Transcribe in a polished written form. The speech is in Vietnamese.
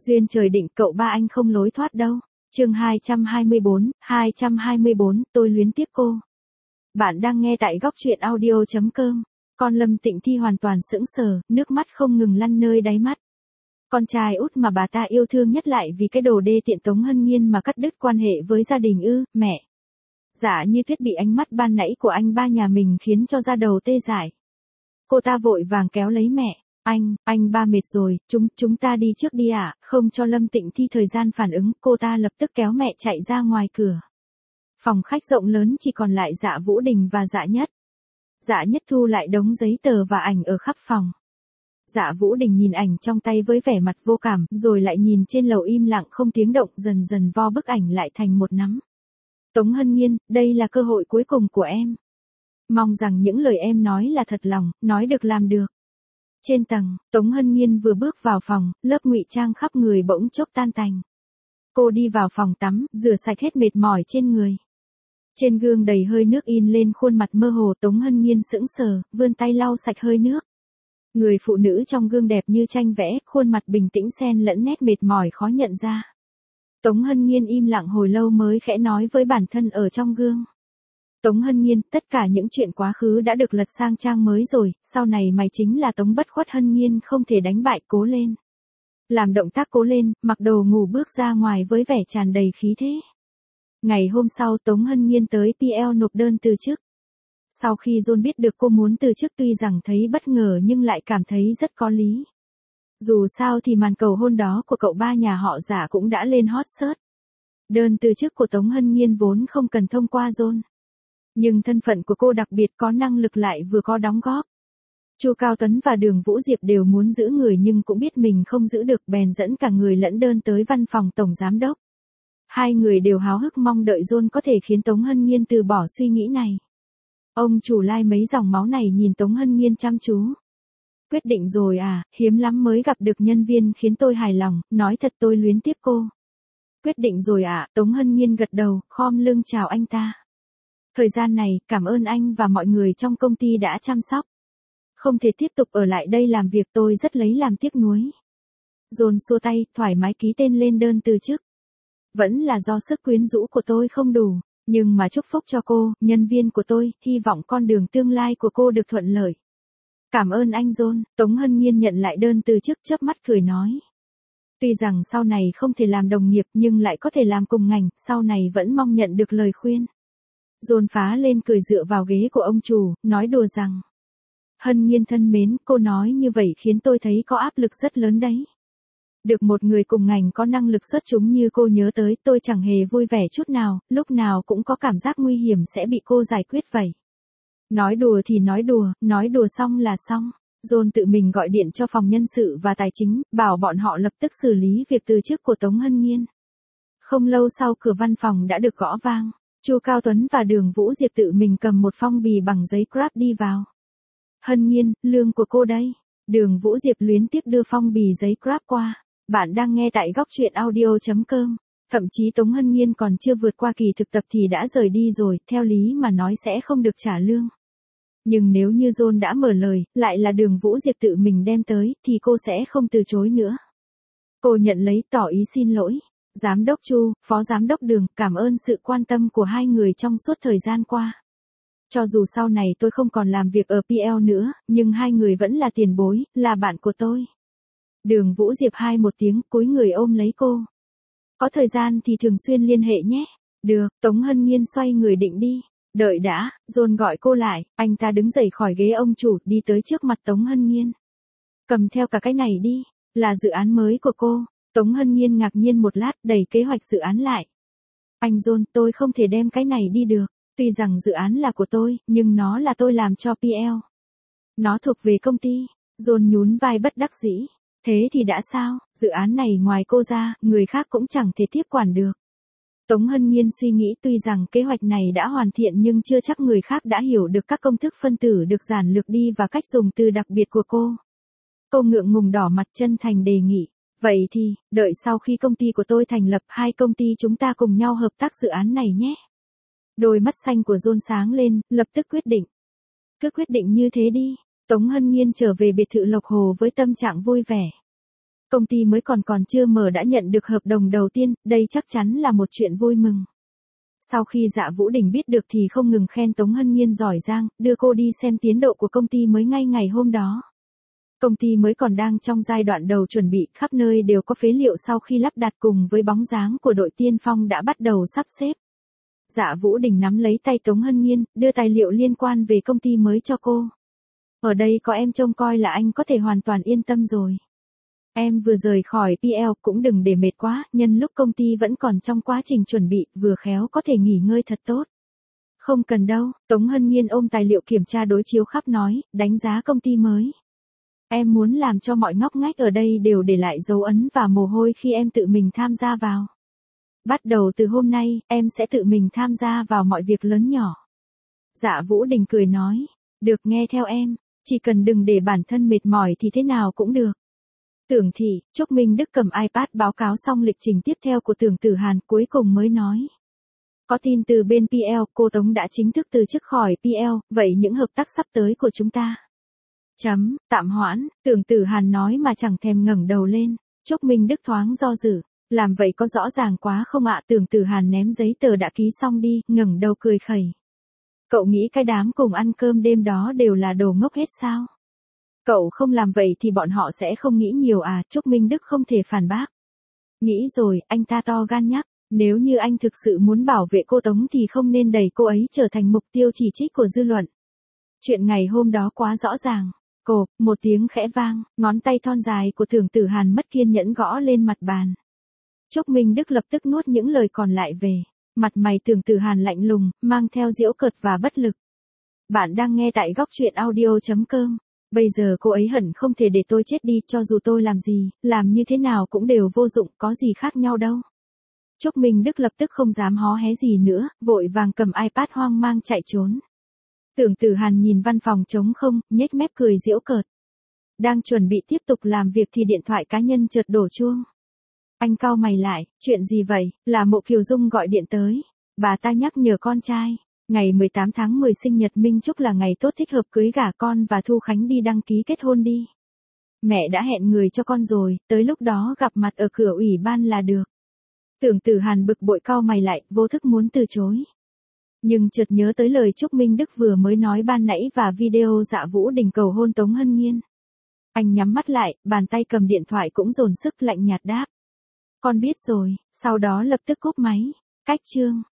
Duyên trời định cậu ba anh không lối thoát đâu. Chương 224, tôi luyến tiếc cô. Bạn đang nghe tại góc truyện audio.com. Con Lâm Tịnh Thi hoàn toàn sững sờ, nước mắt không ngừng lăn nơi đáy mắt. Con trai út mà bà ta yêu thương nhất lại vì cái đồ đê tiện Tống Hân Nhiên mà cắt đứt quan hệ với gia đình ư, mẹ. Dạ như Tuyết bị ánh mắt ban nãy của anh ba nhà mình khiến cho da đầu tê dại. Cô ta vội vàng kéo lấy mẹ. Anh ba mệt rồi, chúng ta đi trước đi ạ, không cho Lâm Tịnh Thi thời gian phản ứng, cô ta lập tức kéo mẹ chạy ra ngoài cửa. Phòng khách rộng lớn chỉ còn lại Dạ Vũ Đình và Dạ Nhất. Dạ Nhất thu lại đống giấy tờ và ảnh ở khắp phòng. Dạ Vũ Đình nhìn ảnh trong tay với vẻ mặt vô cảm, rồi lại nhìn trên lầu im lặng không tiếng động, dần dần vo bức ảnh lại thành một nắm. Tống Hân Nhiên, đây là cơ hội cuối cùng của em. Mong rằng những lời em nói là thật lòng, nói được làm được. Trên tầng, Tống Hân Nhiên vừa bước vào phòng, lớp ngụy trang khắp người bỗng chốc tan tành. Cô đi vào phòng tắm, rửa sạch hết mệt mỏi trên người. Trên gương đầy hơi nước in lên khuôn mặt mơ hồ, Tống Hân Nhiên sững sờ, vươn tay lau sạch hơi nước. Người phụ nữ trong gương đẹp như tranh vẽ, khuôn mặt bình tĩnh xen lẫn nét mệt mỏi khó nhận ra. Tống Hân Nhiên im lặng hồi lâu mới khẽ nói với bản thân ở trong gương. Tống Hân Nhiên, tất cả những chuyện quá khứ đã được lật sang trang mới rồi, sau này mày chính là Tống Bất Khuất. Hân Nhiên không thể đánh bại, cố lên. Làm động tác cố lên, mặc đồ ngủ bước ra ngoài với vẻ tràn đầy khí thế. Ngày hôm sau Tống Hân Nhiên tới PL nộp đơn từ chức. Sau khi John biết được cô muốn từ chức tuy rằng thấy bất ngờ nhưng lại cảm thấy rất có lý. Dù sao thì màn cầu hôn đó của cậu ba nhà họ Dạ cũng đã lên hot search. Đơn từ chức của Tống Hân Nhiên vốn không cần thông qua John. Nhưng thân phận của cô đặc biệt có năng lực lại vừa có đóng góp. Chu Cao Tuấn và Đường Vũ Diệp đều muốn giữ người nhưng cũng biết mình không giữ được, bèn dẫn cả người lẫn đơn tới văn phòng tổng giám đốc. Hai người đều háo hức mong đợi John có thể khiến Tống Hân Nhiên từ bỏ suy nghĩ này. Ông chủ Lai mấy dòng máu này nhìn Tống Hân Nhiên chăm chú. Quyết định rồi à, hiếm lắm mới gặp được nhân viên khiến tôi hài lòng, nói thật tôi luyến tiếc cô. Quyết định rồi à, Tống Hân Nhiên gật đầu, khom lưng chào anh ta. Thời gian này, cảm ơn anh và mọi người trong công ty đã chăm sóc. Không thể tiếp tục ở lại đây làm việc, tôi rất lấy làm tiếc nuối. John xua tay, thoải mái ký tên lên đơn từ chức. Vẫn là do sức quyến rũ của tôi không đủ, nhưng mà chúc phúc cho cô, nhân viên của tôi, hy vọng con đường tương lai của cô được thuận lợi. Cảm ơn anh John. Tống Hân Nhiên nhận lại đơn từ chức, chớp mắt cười nói. Tuy rằng sau này không thể làm đồng nghiệp nhưng lại có thể làm cùng ngành, sau này vẫn mong nhận được lời khuyên. John phá lên cười dựa vào ghế của ông chủ, nói đùa rằng. Hân Nhiên thân mến, cô nói như vậy khiến tôi thấy có áp lực rất lớn đấy. Được một người cùng ngành có năng lực xuất chúng như cô nhớ tới, tôi chẳng hề vui vẻ chút nào, lúc nào cũng có cảm giác nguy hiểm sẽ bị cô giải quyết vậy. Nói đùa thì nói đùa xong là xong. John tự mình gọi điện cho phòng nhân sự và tài chính, bảo bọn họ lập tức xử lý việc từ chức của Tống Hân Nhiên. Không lâu sau cửa văn phòng đã được gõ vang. Chu Cao Tuấn và Đường Vũ Diệp tự mình cầm một phong bì bằng giấy Grab đi vào. Hân Nhiên, lương của cô đây. Đường Vũ Diệp luyến tiếc đưa phong bì giấy Grab qua. Bạn đang nghe tại góc truyện audio.com. Thậm chí Tống Hân Nhiên còn chưa vượt qua kỳ thực tập thì đã rời đi rồi, theo lý mà nói sẽ không được trả lương. Nhưng nếu như John đã mở lời, lại là Đường Vũ Diệp tự mình đem tới, thì cô sẽ không từ chối nữa. Cô nhận lấy, tỏ ý xin lỗi. Giám đốc Chu, Phó Giám đốc Đường, cảm ơn sự quan tâm của hai người trong suốt thời gian qua. Cho dù sau này tôi không còn làm việc ở PL nữa, nhưng hai người vẫn là tiền bối, là bạn của tôi. Đường Vũ Diệp hai một tiếng, cúi người ôm lấy cô. Có thời gian thì thường xuyên liên hệ nhé. Được, Tống Hân Nhiên xoay người định đi. Đợi đã, John gọi cô lại, anh ta đứng dậy khỏi ghế ông chủ, đi tới trước mặt Tống Hân Nhiên. Cầm theo cả cái này đi, là dự án mới của cô. Tống Hân Nhiên ngạc nhiên một lát, đẩy kế hoạch dự án lại. Anh John, tôi không thể đem cái này đi được. Tuy rằng dự án là của tôi, nhưng nó là tôi làm cho PL. Nó thuộc về công ty. John nhún vai bất đắc dĩ. Thế thì đã sao, dự án này ngoài cô ra, người khác cũng chẳng thể tiếp quản được. Tống Hân Nhiên suy nghĩ tuy rằng kế hoạch này đã hoàn thiện nhưng chưa chắc người khác đã hiểu được các công thức phân tử được giản lược đi và cách dùng từ đặc biệt của cô. Cô ngượng ngùng đỏ mặt, chân thành đề nghị. Vậy thì, đợi sau khi công ty của tôi thành lập, hai công ty chúng ta cùng nhau hợp tác dự án này nhé. Đôi mắt xanh của John sáng lên, lập tức quyết định. Cứ quyết định như thế đi. Tống Hân Nhiên trở về biệt thự Lộc Hồ với tâm trạng vui vẻ. Công ty mới còn chưa mở đã nhận được hợp đồng đầu tiên, đây chắc chắn là một chuyện vui mừng. Sau khi Dạ Vũ Đình biết được thì không ngừng khen Tống Hân Nhiên giỏi giang, đưa cô đi xem tiến độ của công ty mới ngay ngày hôm đó. Công ty mới còn đang trong giai đoạn đầu chuẩn bị, khắp nơi đều có phế liệu sau khi lắp đặt cùng với bóng dáng của đội tiên phong đã bắt đầu sắp xếp. Dạ Vũ Đình nắm lấy tay Tống Hân Nhiên, đưa tài liệu liên quan về công ty mới cho cô. Ở đây có em trông coi là anh có thể hoàn toàn yên tâm rồi. Em vừa rời khỏi PL cũng đừng để mệt quá, nhân lúc công ty vẫn còn trong quá trình chuẩn bị, vừa khéo có thể nghỉ ngơi thật tốt. Không cần đâu, Tống Hân Nhiên ôm tài liệu kiểm tra đối chiếu khắp nói, đánh giá công ty mới. Em muốn làm cho mọi ngóc ngách ở đây đều để lại dấu ấn và mồ hôi khi em tự mình tham gia vào. Bắt đầu từ hôm nay, em sẽ tự mình tham gia vào mọi việc lớn nhỏ. Dạ Vũ Đình cười nói, được nghe theo em, chỉ cần đừng để bản thân mệt mỏi thì thế nào cũng được. Tưởng Thị, Trúc Minh Đức cầm iPad báo cáo xong lịch trình tiếp theo của Tưởng Tử Hàn cuối cùng mới nói. Có tin từ bên PL, cô Tống đã chính thức từ chức khỏi PL, vậy những hợp tác sắp tới của chúng ta. Tạm hoãn, Tưởng Tử Hàn nói mà chẳng thèm ngẩng đầu lên. Trúc Minh Đức thoáng do dự, làm vậy có rõ ràng quá không ạ? Tưởng Tử Hàn ném giấy tờ đã ký xong đi, ngẩng đầu cười khẩy. Cậu nghĩ cái đám cùng ăn cơm đêm đó đều là đồ ngốc hết sao? Cậu không làm vậy thì bọn họ sẽ không nghĩ nhiều à? Trúc Minh Đức không thể phản bác. Nghĩ rồi, anh ta to gan nhắc, nếu như anh thực sự muốn bảo vệ cô Tống thì không nên đẩy cô ấy trở thành mục tiêu chỉ trích của dư luận. Chuyện ngày hôm đó quá rõ ràng. Cộp, một tiếng khẽ vang, ngón tay thon dài của Tưởng Tử Hàn mất kiên nhẫn gõ lên mặt bàn. Trúc Minh Đức lập tức nuốt những lời còn lại về. Mặt mày Tưởng Tử Hàn lạnh lùng, mang theo giễu cợt và bất lực. Bạn đang nghe tại góc truyện audio.com. Bây giờ cô ấy hận không thể để tôi chết đi, cho dù tôi làm gì, làm như thế nào cũng đều vô dụng, có gì khác nhau đâu. Trúc Minh Đức lập tức không dám hó hé gì nữa, vội vàng cầm iPad hoang mang chạy trốn. Tưởng Tử Hàn nhìn văn phòng trống không, nhếch mép cười giễu cợt. Đang chuẩn bị tiếp tục làm việc thì điện thoại cá nhân chợt đổ chuông. Anh cau mày lại, chuyện gì vậy? Là Mộ Kiều Dung gọi điện tới. Bà ta nhắc nhở con trai. Ngày 18 tháng 10 sinh nhật Minh Trúc là ngày tốt thích hợp cưới gả con và Thu Khánh đi đăng ký kết hôn đi. Mẹ đã hẹn người cho con rồi, tới lúc đó gặp mặt ở cửa ủy ban là được. Tưởng Tử Hàn bực bội cau mày lại, vô thức muốn từ chối. Nhưng chợt nhớ tới lời Trúc Minh Đức vừa mới nói ban nãy và video Dạ Vũ Đình cầu hôn Tống Hân Nhiên. Anh nhắm mắt lại, bàn tay cầm điện thoại cũng dồn sức lạnh nhạt đáp. Con biết rồi, sau đó lập tức cúp máy. Cách chương.